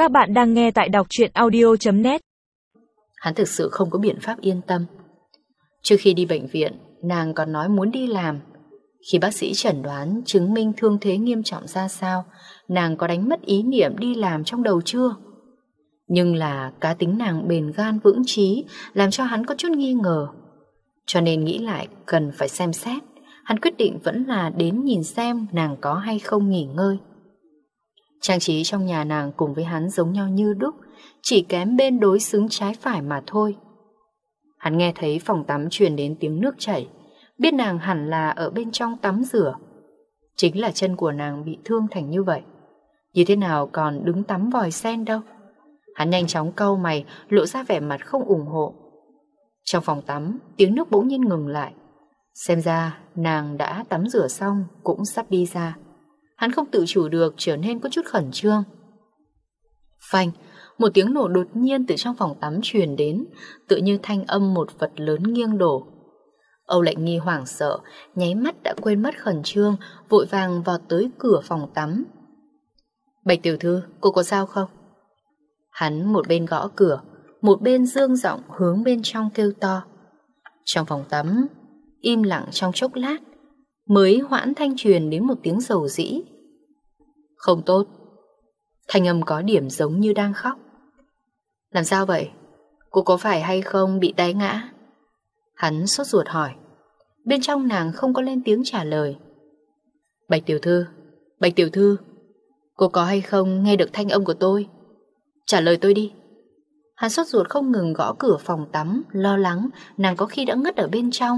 Các bạn đang nghe tại đọc truyện audio.net. Hắn thực sự không có biện pháp yên tâm. Trước khi đi bệnh viện, nàng còn nói muốn đi làm. Khi bác sĩ chẩn đoán chứng minh thương thế nghiêm trọng ra sao, nàng có đánh mất ý niệm đi làm trong đầu chưa? Nhưng là cá tính nàng bền gan vững chí làm cho hắn có chút nghi ngờ. Cho nên nghĩ lại cần phải xem xét, hắn quyết định vẫn là đến nhìn xem nàng có hay không nghỉ ngơi. Trang trí trong nhà nàng cùng với hắn giống nhau như đúc, chỉ kém bên đối xứng trái phải mà thôi. Hắn nghe thấy phòng tắm truyền đến tiếng nước chảy, biết nàng hẳn là ở bên trong tắm rửa. Chính là chân của nàng bị thương thành như vậy, như thế nào còn đứng tắm vòi sen đâu. Hắn nhanh chóng cau mày, lộ ra vẻ mặt không ủng hộ. Trong phòng tắm, tiếng nước bỗng nhiên ngừng lại. Xem ra nàng đã tắm rửa xong, cũng sắp đi ra. Hắn không tự chủ được trở nên có chút khẩn trương. Phanh, một tiếng nổ đột nhiên từ trong phòng tắm truyền đến, tự như thanh âm một vật lớn nghiêng đổ. Âu Lệnh Nghi hoảng sợ, nháy mắt đã quên mất khẩn trương, vội vàng vọt tới cửa phòng tắm. Bạch tiểu thư, cô có sao không? Hắn một bên gõ cửa, một bên dương giọng hướng bên trong kêu to. Trong phòng tắm, im lặng trong chốc lát, mới hoãn thanh truyền đến một tiếng rầu rĩ. Không tốt. Thanh âm có điểm giống như đang khóc. Làm sao vậy? Cô có phải hay không bị té ngã? Hắn sốt ruột hỏi. Bên trong nàng không có lên tiếng trả lời. Bạch tiểu thư, cô có hay không nghe được thanh âm của tôi? Trả lời tôi đi. Hắn sốt ruột không ngừng gõ cửa phòng tắm, lo lắng nàng có khi đã ngất ở bên trong.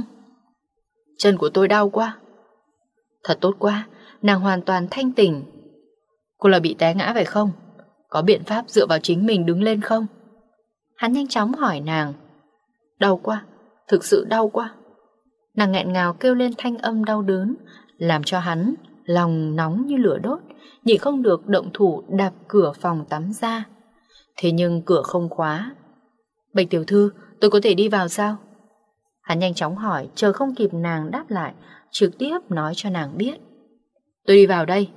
Chân của tôi đau quá. Thật tốt quá, nàng hoàn toàn thanh tỉnh. Cô là bị té ngã phải không? Có biện pháp dựa vào chính mình đứng lên không? Hắn nhanh chóng hỏi nàng. Đau quá, thực sự đau quá. Nàng nghẹn ngào kêu lên thanh âm đau đớn, làm cho hắn lòng nóng như lửa đốt, nhịn không được động thủ đạp cửa phòng tắm ra. Thế nhưng cửa không khóa. Bạch tiểu thư, tôi có thể đi vào sao? Hắn nhanh chóng hỏi, chờ không kịp nàng đáp lại, trực tiếp nói cho nàng biết. Tôi đi vào đây.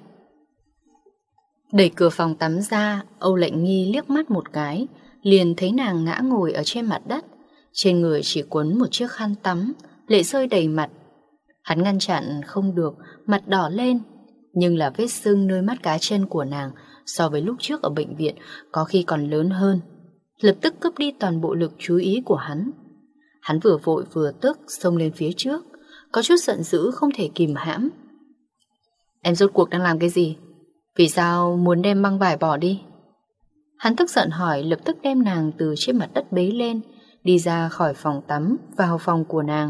Đẩy cửa phòng tắm ra, Âu Lệnh Nghi liếc mắt một cái, liền thấy nàng ngã ngồi ở trên mặt đất, trên người chỉ quấn một chiếc khăn tắm, lệ rơi đầy mặt. Hắn ngăn chặn không được, mặt đỏ lên, nhưng là vết sưng nơi mắt cá chân của nàng so với lúc trước ở bệnh viện có khi còn lớn hơn, lập tức cướp đi toàn bộ lực chú ý của hắn. Hắn vừa vội vừa tức xông lên phía trước, có chút giận dữ không thể kìm hãm. Em rốt cuộc đang làm cái gì? Vì sao muốn đem băng vải bỏ đi? Hắn tức giận hỏi, lập tức đem nàng từ trên mặt đất bế lên, đi ra khỏi phòng tắm, vào phòng của nàng.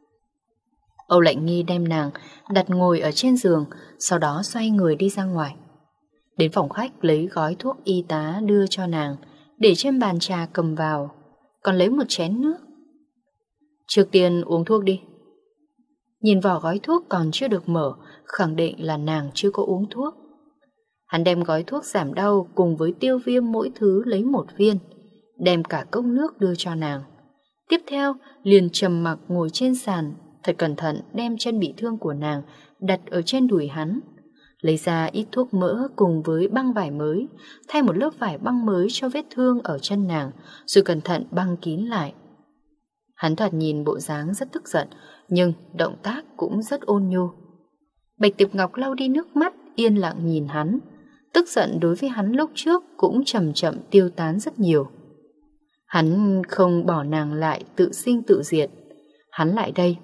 Âu Lệnh Nghi đem nàng đặt ngồi ở trên giường, sau đó xoay người đi ra ngoài. Đến phòng khách lấy gói thuốc y tá đưa cho nàng, để trên bàn trà cầm vào, còn lấy một chén nước. Trước tiên uống thuốc đi. Nhìn vỏ gói thuốc còn chưa được mở, khẳng định là nàng chưa có uống thuốc. Hắn đem gói thuốc giảm đau cùng với tiêu viêm mỗi thứ lấy một viên, đem cả cốc nước đưa cho nàng. Tiếp theo liền trầm mặc ngồi trên sàn, thật cẩn thận đem chân bị thương của nàng đặt ở trên đùi hắn, lấy ra ít thuốc mỡ cùng với băng vải mới, thay một lớp vải băng mới cho vết thương ở chân nàng, rồi cẩn thận băng kín lại. Hắn thoạt nhìn bộ dáng rất tức giận, nhưng động tác cũng rất ôn nhu. Bạch Tiệp Ngọc lau đi nước mắt, yên lặng nhìn hắn. Tức giận đối với hắn lúc trước cũng chậm chậm tiêu tán rất nhiều. Hắn không bỏ nàng lại tự sinh tự diệt. Hắn lại đây.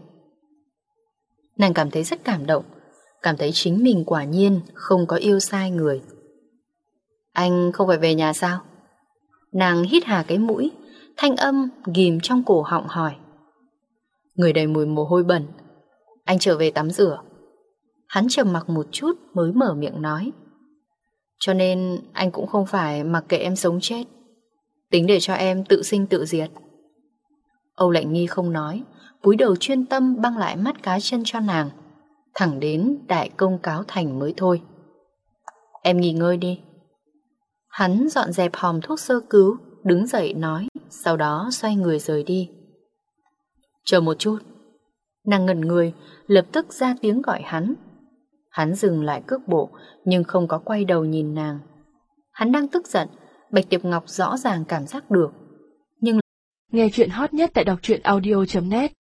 Nàng cảm thấy rất cảm động, cảm thấy chính mình quả nhiên không có yêu sai người. Anh không phải về nhà sao? Nàng hít hà cái mũi, thanh âm ghim trong cổ họng hỏi. Người đầy mùi mồ hôi bẩn. Anh trở về tắm rửa. Hắn trầm mặc một chút mới mở miệng nói. Cho nên anh cũng không phải mặc kệ em sống chết, tính để cho em tự sinh tự diệt. Âu Lệnh Nghi không nói, cúi đầu chuyên tâm băng lại mắt cá chân cho nàng, thẳng đến đại công cáo thành mới thôi. Em nghỉ ngơi đi. Hắn dọn dẹp hòm thuốc sơ cứu, đứng dậy nói, sau đó xoay người rời đi. Chờ một chút. Nàng ngẩn người, lập tức ra tiếng gọi hắn. Hắn dừng lại cước bộ, nhưng không có quay đầu nhìn nàng. Hắn đang tức giận, Bạch Tiệp Ngọc rõ ràng cảm giác được. Nghe chuyện hot nhất tại đọc truyện audio.net